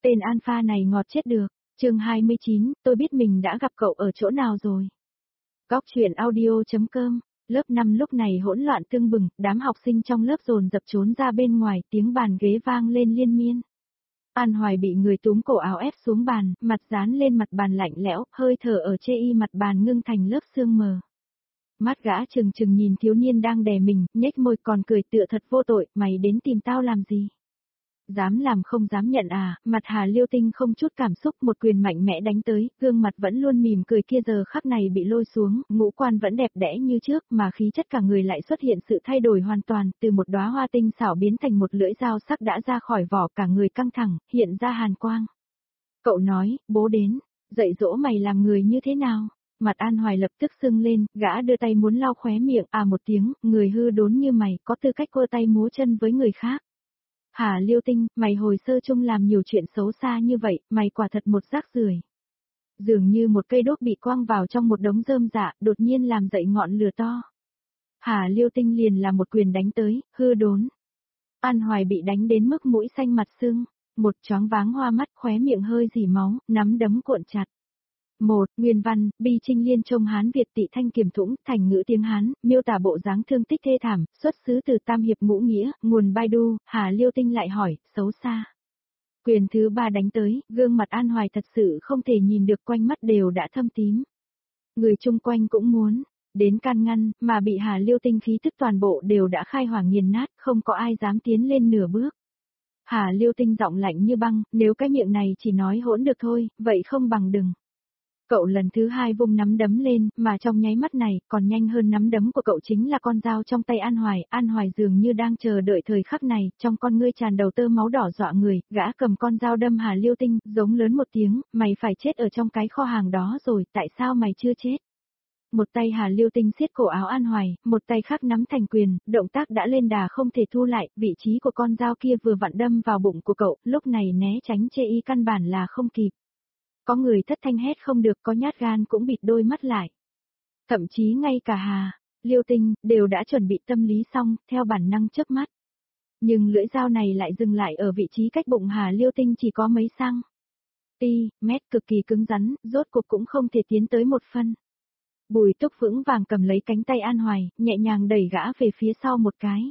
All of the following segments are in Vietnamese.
Tên alpha này ngọt chết được. Chương 29, tôi biết mình đã gặp cậu ở chỗ nào rồi. Góc truyện audio.com. Lớp 5 lúc này hỗn loạn tưng bừng, đám học sinh trong lớp dồn dập trốn ra bên ngoài, tiếng bàn ghế vang lên liên miên. An Hoài bị người túm cổ áo ép xuống bàn, mặt dán lên mặt bàn lạnh lẽo, hơi thở ở chê y mặt bàn ngưng thành lớp sương mờ. Mắt gã trừng trừng nhìn thiếu niên đang đè mình, nhếch môi còn cười tựa thật vô tội, mày đến tìm tao làm gì? Dám làm không dám nhận à, mặt Hà Liêu Tinh không chút cảm xúc, một quyền mạnh mẽ đánh tới, gương mặt vẫn luôn mỉm cười kia giờ khắc này bị lôi xuống, ngũ quan vẫn đẹp đẽ như trước mà khí chất cả người lại xuất hiện sự thay đổi hoàn toàn, từ một đóa hoa tinh xảo biến thành một lưỡi dao sắc đã ra khỏi vỏ, cả người căng thẳng, hiện ra hàn quang. Cậu nói, bố đến, dạy dỗ mày làm người như thế nào? Mặt An Hoài lập tức sưng lên, gã đưa tay muốn lau khóe miệng, à một tiếng, người hư đốn như mày, có tư cách quơ tay múa chân với người khác. Hà Liêu Tinh, mày hồi sơ chung làm nhiều chuyện xấu xa như vậy, mày quả thật một rác rưởi. Dường như một cây đốt bị quăng vào trong một đống rơm rạ, đột nhiên làm dậy ngọn lửa to. Hà Liêu Tinh liền là một quyền đánh tới, hư đốn. An Hoài bị đánh đến mức mũi xanh mặt sưng, một choáng váng hoa mắt, khóe miệng hơi dỉ máu, nắm đấm cuộn chặt. 1. Nguyên văn, Bi Trinh Liên Trông Hán Việt Tị Thanh Kiềm Thũng, thành ngữ tiếng Hán, miêu tả bộ dáng thương tích thê thảm, xuất xứ từ Tam Hiệp Ngũ Nghĩa, nguồn Baidu. Hà Liêu Tinh lại hỏi, xấu xa. Quyền thứ 3 đánh tới, gương mặt An Hoài thật sự không thể nhìn được, quanh mắt đều đã thâm tím. Người chung quanh cũng muốn đến can ngăn, mà bị Hà Liêu Tinh khí tức toàn bộ đều đã khai hỏa nghiền nát, không có ai dám tiến lên nửa bước. Hà Liêu Tinh giọng lạnh như băng, nếu cái miệng này chỉ nói hỗn được thôi, vậy không bằng đừng. Cậu lần thứ 2 vung nắm đấm lên, mà trong nháy mắt này, còn nhanh hơn nắm đấm của cậu chính là con dao trong tay An Hoài dường như đang chờ đợi thời khắc này, trong con ngươi tràn đầu tơ máu đỏ dọa người, gã cầm con dao đâm Hà Liêu Tinh, giống lớn một tiếng, mày phải chết ở trong cái kho hàng đó rồi, tại sao mày chưa chết? Một tay Hà Liêu Tinh siết cổ áo An Hoài, một tay khác nắm thành quyền, động tác đã lên đà không thể thu lại, vị trí của con dao kia vừa vặn đâm vào bụng của cậu, lúc này né tránh chê y căn bản là không kịp. Có người thất thanh hét không được, có nhát gan cũng bịt đôi mắt lại. Thậm chí ngay cả Hà, Liêu Tinh, đều đã chuẩn bị tâm lý xong, theo bản năng chớp mắt. Nhưng lưỡi dao này lại dừng lại ở vị trí cách bụng Hà Liêu Tinh chỉ có mấy mét cực kỳ cứng rắn, rốt cuộc cũng không thể tiến tới một phân. Bùi Túc vững vàng cầm lấy cánh tay An Hoài, nhẹ nhàng đẩy gã về phía sau một cái.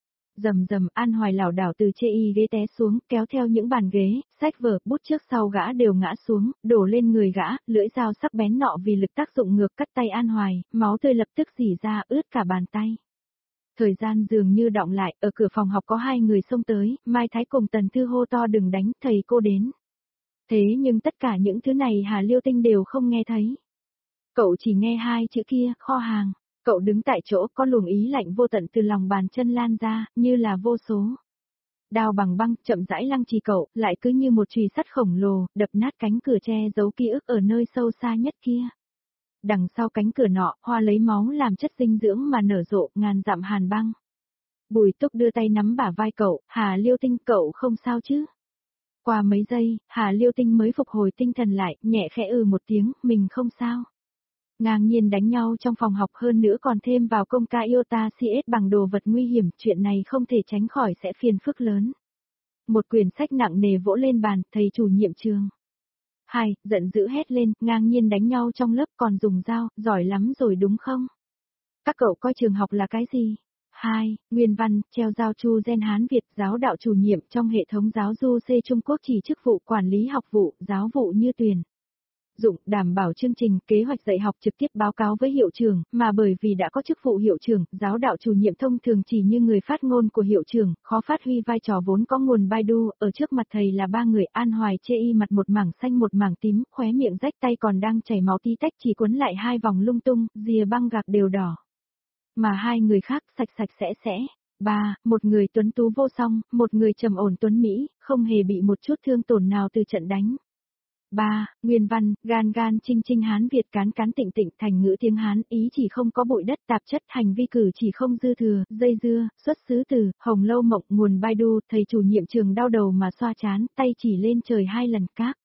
Rầm rầm, An Hoài lảo đảo từ chê y ghế té xuống, kéo theo những bàn ghế, sách vở, bút trước sau gã đều ngã xuống, đổ lên người gã, lưỡi dao sắc bén nọ vì lực tác dụng ngược cắt tay An Hoài, máu tươi lập tức rỉ ra ướt cả bàn tay. Thời gian dường như đọng lại, ở cửa phòng học có 2 người xông tới, Mai Thái cùng Tần Thư hô to đừng đánh, thầy cô đến. Thế nhưng tất cả những thứ này Hà Liêu Tinh đều không nghe thấy. Cậu chỉ nghe 2 chữ kia, kho hàng. Cậu đứng tại chỗ, có luồng ý lạnh vô tận từ lòng bàn chân lan ra, như là vô số đao bằng băng, chậm rãi lăng trì cậu, lại cứ như một chùy sắt khổng lồ, đập nát cánh cửa che giấu ký ức ở nơi sâu xa nhất kia. Đằng sau cánh cửa nọ, hoa lấy máu làm chất dinh dưỡng mà nở rộ, ngàn dặm hàn băng. Bùi Túc đưa tay nắm bả vai cậu, Hà Liêu Tinh, cậu không sao chứ? Qua mấy giây, Hà Liêu Tinh mới phục hồi tinh thần lại, nhẹ khẽ một tiếng, mình không sao. Ngang nhiên đánh nhau trong phòng học, hơn nữa còn thêm vào công ca iota CS bằng đồ vật nguy hiểm, chuyện này không thể tránh khỏi sẽ phiền phức lớn. Một quyển sách nặng nề vỗ lên bàn, thầy chủ nhiệm trường. 2. Giận dữ hét lên, ngang nhiên đánh nhau trong lớp còn dùng dao, giỏi lắm rồi đúng không? Các cậu coi trường học là cái gì? 2. Nguyên văn, treo giao Chu Gen Hán Việt, giáo đạo chủ nhiệm trong hệ thống giáo du C Trung Quốc chỉ chức vụ quản lý học vụ, giáo vụ như tuyển dụng, đảm bảo chương trình, kế hoạch dạy học trực tiếp báo cáo với hiệu trưởng, mà bởi vì đã có chức vụ hiệu trưởng, giáo đạo chủ nhiệm thông thường chỉ như người phát ngôn của hiệu trưởng, khó phát huy vai trò vốn có nguồn Baidu, ở trước mặt thầy là 3 người. An Hoài chê y mặt một mảng xanh một mảng tím, khóe miệng rách, tay còn đang chảy máu tí tách, chỉ quấn lại 2 vòng lung tung, rìa băng gạc đều đỏ. Mà 2 người khác sạch sạch sẽ. 3. Một người tuấn tú vô song, một người trầm ổn tuấn Mỹ, không hề bị một chút thương tổn nào từ trận đánh. 3. Nguyên văn, gan gan chinh chinh Hán Việt, cán cán tịnh tịnh, thành ngữ tiếng Hán, ý chỉ không có bụi đất tạp chất, hành vi cử chỉ không dư thừa, dây dưa, xuất xứ từ Hồng Lâu Mộng, nguồn Baidu. Thầy chủ nhiệm trường đau đầu mà xoa chán, tay chỉ lên trời 2 lần các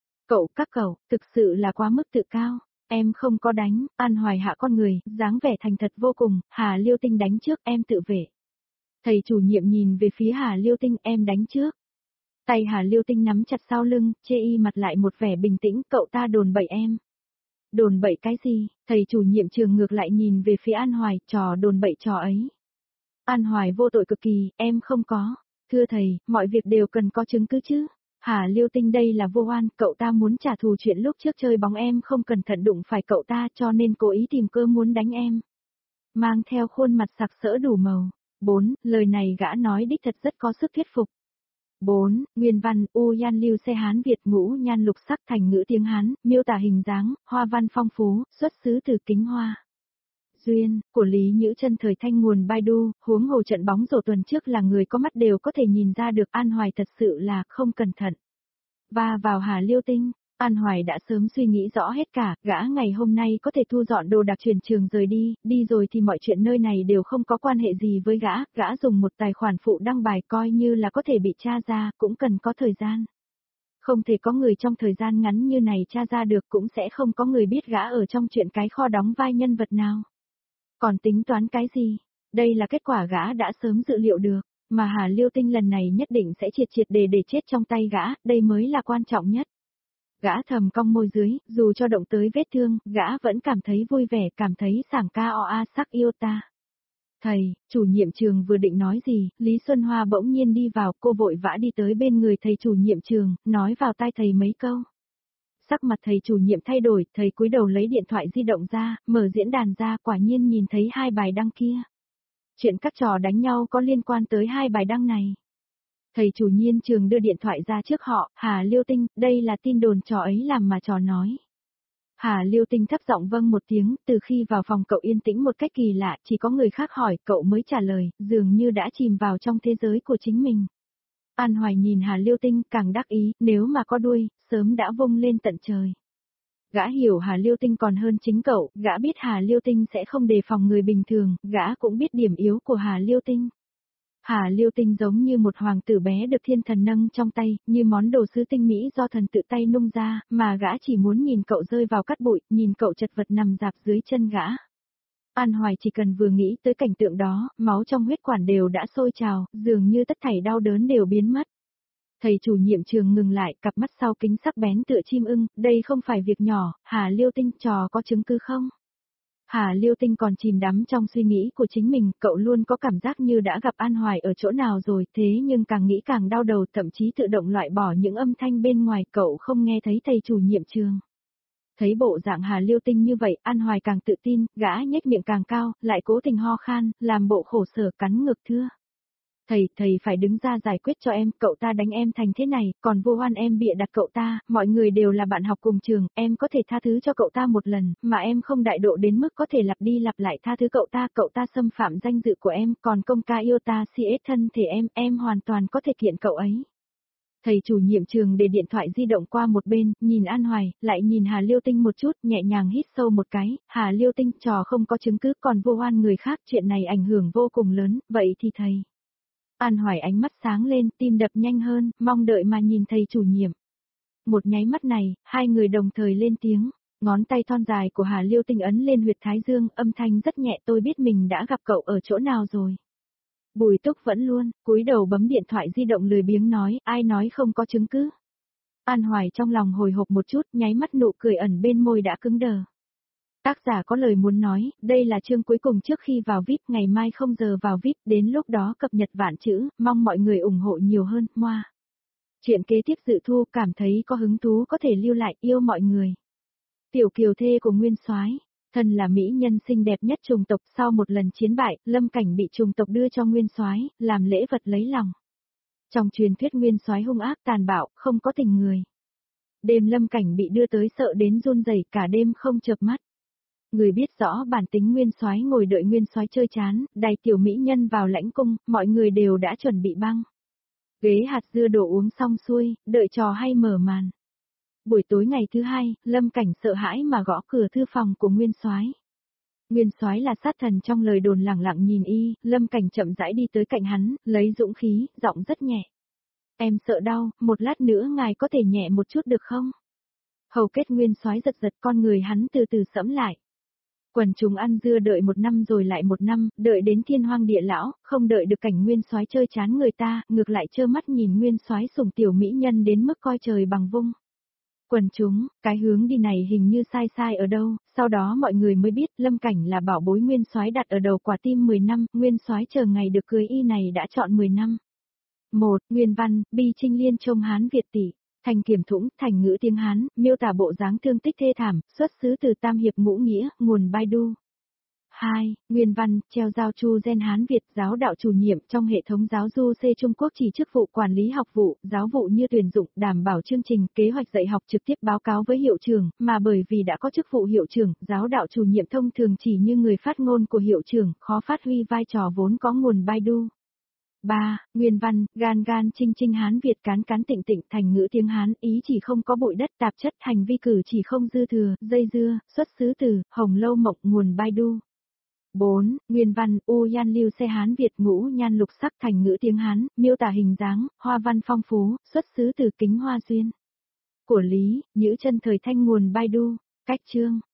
cậu, thực sự là quá mức tự cao. Em không có đánh. An Hoài hạ con người, dáng vẻ thành thật vô cùng. Hà Liêu Tinh đánh trước, em tự vệ. Thầy chủ nhiệm nhìn về phía Hà Liêu Tinh, em đánh trước. Tay Hà Liêu Tinh nắm chặt sau lưng, chê y mặt lại một vẻ bình tĩnh, cậu ta đồn bậy em. Đồn bậy cái gì? Thầy chủ nhiệm trường ngược lại nhìn về phía An Hoài, trò đồn bậy trò ấy. An Hoài vô tội cực kỳ, em không có. Thưa thầy, mọi việc đều cần có chứng cứ chứ. Hà Liêu Tinh đây là vô oan, cậu ta muốn trả thù chuyện lúc trước chơi bóng em không cẩn thận đụng phải cậu ta cho nên cố ý tìm cơ muốn đánh em. Mang theo khuôn mặt sặc sỡ đủ màu. 4. Lời này gã nói đích thật rất có sức thuyết phục. 4. Nguyên văn, U Yan Lưu Xe Hán Việt ngũ nhan lục sắc thành ngữ tiếng Hán, miêu tả hình dáng, hoa văn phong phú, xuất xứ từ Kính Hoa. Duyên, của Lý Nhữ Chân thời thanh nguồn Baidu, huống hồ trận bóng rổ tuần trước là người có mắt đều có thể nhìn ra được An Hoài thật sự là không cẩn thận. Và vào Hà Liêu Tinh, An Hoài đã sớm suy nghĩ rõ hết cả, gã ngày hôm nay có thể thu dọn đồ đạc chuyển trường rời đi rồi thì mọi chuyện nơi này đều không có quan hệ gì với gã dùng một tài khoản phụ đăng bài coi như là có thể bị tra ra, cũng cần có thời gian. Không thể có người trong thời gian ngắn như này tra ra được cũng sẽ không có người biết gã ở trong chuyện cái kho đóng vai nhân vật nào. Còn tính toán cái gì? Đây là kết quả gã đã sớm dự liệu được, mà Hà Liêu Tinh lần này nhất định sẽ triệt để chết trong tay gã, đây mới là quan trọng nhất. Gã thầm cong môi dưới, dù cho động tới vết thương, gã vẫn cảm thấy vui vẻ, cảm thấy sảng ca sắc yêu ta. Thầy, chủ nhiệm trường vừa định nói gì, Lý Xuân Hoa bỗng nhiên đi vào, cô vội vã đi tới bên người thầy chủ nhiệm trường, nói vào tai thầy mấy câu. Sắc mặt thầy chủ nhiệm thay đổi, thầy cúi đầu lấy điện thoại di động ra, mở diễn đàn ra, quả nhiên nhìn thấy 2 bài đăng kia. Chuyện các trò đánh nhau có liên quan tới 2 bài đăng này. Thầy chủ nhiệm trường đưa điện thoại ra trước họ, Hà Liêu Tinh, đây là tin đồn trò ấy làm mà trò nói. Hà Liêu Tinh thấp giọng vâng một tiếng, từ khi vào phòng cậu yên tĩnh một cách kỳ lạ, chỉ có người khác hỏi cậu mới trả lời, dường như đã chìm vào trong thế giới của chính mình. An Hoài nhìn Hà Liêu Tinh càng đắc ý, nếu mà có đuôi, sớm đã vung lên tận trời. Gã hiểu Hà Liêu Tinh còn hơn chính cậu, gã biết Hà Liêu Tinh sẽ không đề phòng người bình thường, gã cũng biết điểm yếu của Hà Liêu Tinh. Hà Liêu Tinh giống như một hoàng tử bé được thiên thần nâng trong tay, như món đồ sứ tinh mỹ do thần tự tay nung ra, mà gã chỉ muốn nhìn cậu rơi vào cát bụi, nhìn cậu chật vật nằm rạp dưới chân gã. An Hoài chỉ cần vừa nghĩ tới cảnh tượng đó, máu trong huyết quản đều đã sôi trào, dường như tất thảy đau đớn đều biến mất. Thầy chủ nhiệm trường ngừng lại, cặp mắt sau kính sắc bén tựa chim ưng, đây không phải việc nhỏ, Hà Liêu Tinh trò có chứng cứ không? Hà Liêu Tinh còn chìm đắm trong suy nghĩ của chính mình, cậu luôn có cảm giác như đã gặp An Hoài ở chỗ nào rồi, thế nhưng càng nghĩ càng đau đầu, thậm chí tự động loại bỏ những âm thanh bên ngoài, cậu không nghe thấy thầy chủ nhiệm trường. Thấy bộ dạng Hà Liêu Tinh như vậy, An Hoài càng tự tin, gã nhếch miệng càng cao, lại cố tình ho khan, làm bộ khổ sở cắn ngực thưa. Thầy phải đứng ra giải quyết cho em, cậu ta đánh em thành thế này, còn vô oan em bịa đặt cậu ta, mọi người đều là bạn học cùng trường, em có thể tha thứ cho cậu ta một lần, mà em không đại độ đến mức có thể lặp đi lặp lại tha thứ cậu ta xâm phạm danh dự của em, còn công ca yêu ta si ết thân thể em hoàn toàn có thể kiện cậu ấy. Thầy chủ nhiệm trường để điện thoại di động qua một bên, nhìn An Hoài, lại nhìn Hà Liêu Tinh một chút, nhẹ nhàng hít sâu một cái, Hà Liêu Tinh trò không có chứng cứ còn vô oan người khác, chuyện này ảnh hưởng vô cùng lớn, vậy thì thầy. An Hoài ánh mắt sáng lên, tim đập nhanh hơn, mong đợi mà nhìn thầy chủ nhiệm. Một nháy mắt này, hai người đồng thời lên tiếng, ngón tay thon dài của Hà Liêu Tinh ấn lên huyệt thái dương, âm thanh rất nhẹ, tôi biết mình đã gặp cậu ở chỗ nào rồi. Bùi Túc vẫn luôn, cúi đầu bấm điện thoại di động lười biếng nói, ai nói không có chứng cứ. An Hoài trong lòng hồi hộp một chút, nháy mắt nụ cười ẩn bên môi đã cứng đờ. Tác giả có lời muốn nói, đây là chương cuối cùng trước khi vào VIP, ngày mai 0 giờ vào VIP, đến lúc đó cập nhật vạn chữ, mong mọi người ủng hộ nhiều hơn, moa. Chuyện kế tiếp dự thu, cảm thấy có hứng thú có thể lưu lại, yêu mọi người. Tiểu kiều thê của Nguyên Soái, thân là mỹ nhân xinh đẹp nhất trùng tộc, sau một lần chiến bại, Lâm Cảnh bị trùng tộc đưa cho Nguyên Soái, làm lễ vật lấy lòng. Trong truyền thuyết Nguyên Soái hung ác tàn bạo, không có tình người. Đêm Lâm Cảnh bị đưa tới sợ đến run rẩy, cả đêm không chợp mắt. Người biết rõ bản tính Nguyên Soái ngồi đợi Nguyên Soái chơi chán, đày tiểu mỹ nhân vào lãnh cung, mọi người đều đã chuẩn bị băng. Ghế hạt dưa đổ uống xong xuôi, đợi trò hay mở màn. Buổi tối ngày thứ hai, Lâm Cảnh sợ hãi mà gõ cửa thư phòng của Nguyên Soái. Nguyên Soái là sát thần trong lời đồn, lẳng lặng nhìn y, Lâm Cảnh chậm rãi đi tới cạnh hắn, lấy dũng khí, giọng rất nhẹ. Em sợ đau, một lát nữa ngài có thể nhẹ một chút được không? Hầu kết Nguyên Soái giật giật, con người hắn từ từ sẫm lại. Quần chúng ăn dưa đợi 1 năm rồi lại 1 năm, đợi đến thiên hoang địa lão, không đợi được cảnh nguyên soái chơi chán người ta, ngược lại trơ mắt nhìn nguyên soái sủng tiểu mỹ nhân đến mức coi trời bằng vung. Quần chúng, cái hướng đi này hình như sai sai ở đâu, sau đó mọi người mới biết Lâm Cảnh là bảo bối nguyên soái đặt ở đầu quả tim 10 năm, nguyên soái chờ ngày được cưới y này đã chọn 10 năm. 1. Nguyên văn, Bi Trinh Liên trông Hán Việt tỷ. Thành Kiểm Thũng, thành ngữ tiếng Hán, miêu tả bộ dáng thương tích thê thảm, xuất xứ từ Tam Hiệp Ngũ Nghĩa, nguồn Baidu. 2. Nguyên văn, treo giao Chu Gen Hán Việt, giáo đạo chủ nhiệm trong hệ thống giáo du C Trung Quốc chỉ chức vụ quản lý học vụ, giáo vụ như tuyển dụng, đảm bảo chương trình, kế hoạch dạy học trực tiếp báo cáo với hiệu trưởng, mà bởi vì đã có chức vụ hiệu trưởng, giáo đạo chủ nhiệm thông thường chỉ như người phát ngôn của hiệu trưởng, khó phát huy vai trò vốn có nguồn Baidu. 3. Nguyên văn, gan gan trinh trinh Hán Việt cán cán tịnh tịnh thành ngữ tiếng Hán, ý chỉ không có bụi đất tạp chất, hành vi cử chỉ không dư thừa, dây dưa, xuất xứ từ, Hồng Lâu Mộng nguồn Baidu. 4. Nguyên văn, U Yan Lưu Xe Hán Việt ngũ nhan lục sắc thành ngữ tiếng Hán, miêu tả hình dáng, hoa văn phong phú, xuất xứ từ Kính Hoa Duyên. Của Lý, Nhữ Chân thời thanh nguồn Baidu. Cách chương